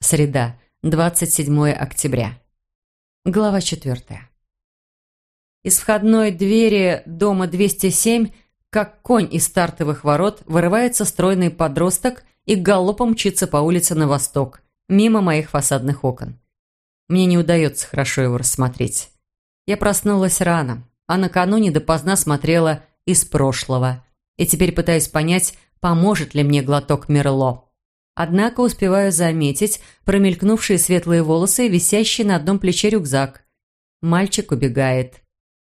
Среда, 27 октября. Глава 4. Из входной двери дома 207, как конь из стартовых ворот, вырывается стройный подросток и галопом мчится по улице на восток, мимо моих фасадных окон. Мне не удается хорошо его рассмотреть. Я проснулась рано, а накануне допоздна смотрела «Из прошлого», и теперь пытаюсь понять, поможет ли мне глоток Мерло. Однако успеваю заметить промелькнувшие светлые волосы и висящий на одном плече рюкзак. Мальчик убегает.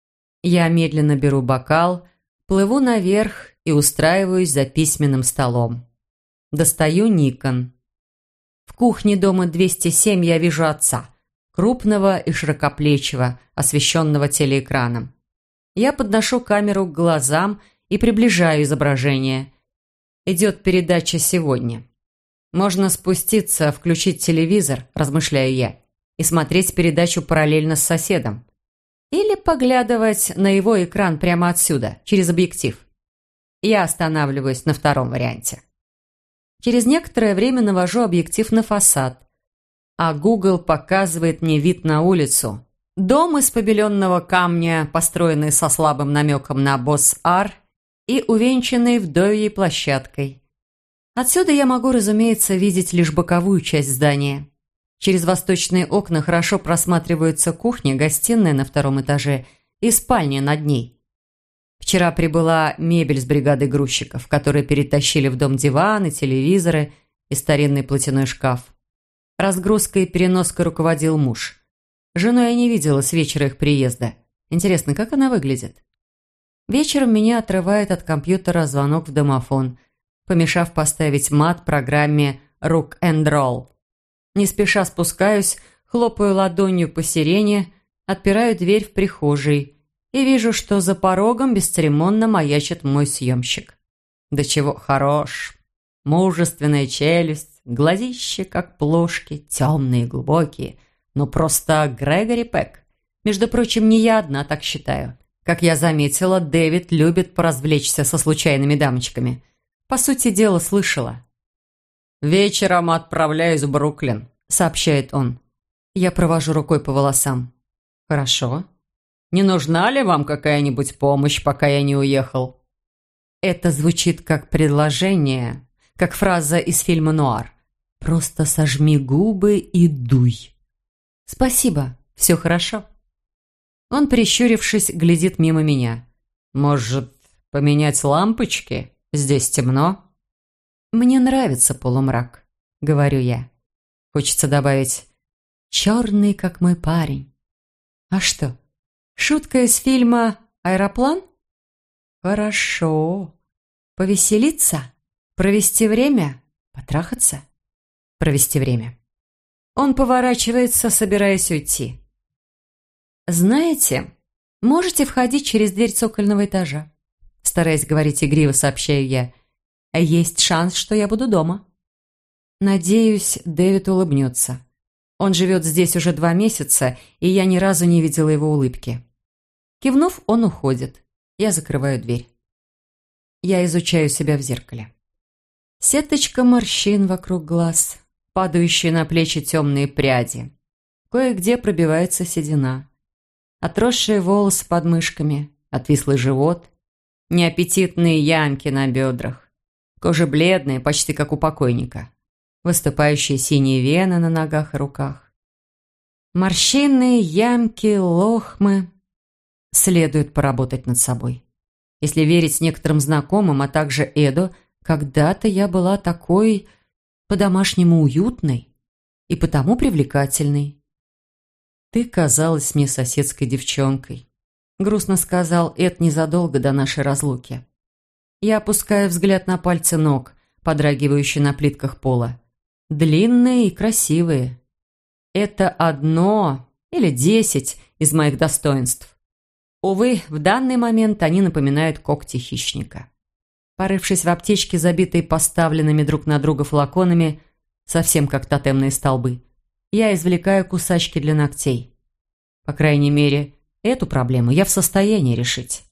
Я медленно беру бокал, плыву наверх и устраиваюсь за письменным столом. Достаю Никон. В кухне дома 207 я вижу отца, крупного и широкоплечего, освещенного телеэкраном. Я подношу камеру к глазам и приближаю изображение. Идет передача «Сегодня». Можно спуститься, включить телевизор, размышляю я, и смотреть передачу параллельно с соседом. Или поглядывать на его экран прямо отсюда, через объектив. Я останавливаюсь на втором варианте. Через некоторое время навожу объектив на фасад, а Google показывает мне вид на улицу. Дом из побеленного камня, построенный со слабым намеком на Босс-Ар и увенчанный вдовьей площадкой. Отсюда я могу, разумеется, видеть лишь боковую часть здания. Через восточные окна хорошо просматриваются кухня, гостиная на втором этаже и спальня над ней. Вчера прибыла мебель с бригадой грузчиков, которые перетащили в дом диваны, телевизоры и старинный платяной шкаф. Разгрузкой и переноской руководил муж. Жену я не видела с вечера их приезда. Интересно, как она выглядит? Вечером меня отрывает от компьютера звонок в домофон, помешав поставить мат программе «Rock and Roll». Не спеша спускаюсь, хлопаю ладонью по сирене, отпираю дверь в прихожей и вижу, что за порогом бесцеремонно маячит мой съемщик. Да чего хорош! Мужественная челюсть, глазища, как плошки, темные, глубокие. Ну просто Грегори Пек. Между прочим, не я одна так считаю. Как я заметила, Дэвид любит поразвлечься со случайными дамочками. По сути дела, слышала. «Вечером отправляюсь в Бруклин», — сообщает он. Я провожу рукой по волосам. «Хорошо. Не нужна ли вам какая-нибудь помощь, пока я не уехал?» Это звучит как предложение, как фраза из фильма «Нуар». «Просто сожми губы и дуй». «Спасибо, все хорошо». Он, прищурившись, глядит мимо меня. «Может, поменять лампочки? Здесь темно». «Мне нравится полумрак», — говорю я. Хочется добавить «черный, как мой парень». А что, шутка из фильма «Аэроплан»? Хорошо. Повеселиться? Провести время? Потрахаться? Провести время. Он поворачивается, собираясь уйти. «Знаете, можете входить через дверь цокольного этажа», стараясь говорить игриво, сообщаю я. «Есть шанс, что я буду дома». Надеюсь, Дэвид улыбнется. Он живет здесь уже 2 месяца, и я ни разу не видела его улыбки. Кивнув, он уходит. Я закрываю дверь. Я изучаю себя в зеркале. Сеточка морщин вокруг глаз, падающие на плечи темные пряди. Кое-где пробивается седина. Отросшие волосы под мышками, отвислый живот, неаппетитные ямки на бедрах. Кожа бледная, почти как у покойника. Выступающие синие вены на ногах и руках. Морщинные ямки, лохмы. Следует поработать над собой. Если верить некоторым знакомым, а также Эду, когда-то я была такой по-домашнему уютной и потому привлекательной. «Ты казалась мне соседской девчонкой», — грустно сказал Эд незадолго до нашей разлуки. Я опускаю взгляд на пальцы ног, подрагивающие на плитках пола. Длинные и красивые. Это 1 или 10 из моих достоинств. Увы, в данный момент они напоминают когти хищника. Порывшись в аптечке, забитой поставленными друг на друга флаконами, совсем как тотемные столбы, я извлекаю кусачки для ногтей. По крайней мере, эту проблему я в состоянии решить.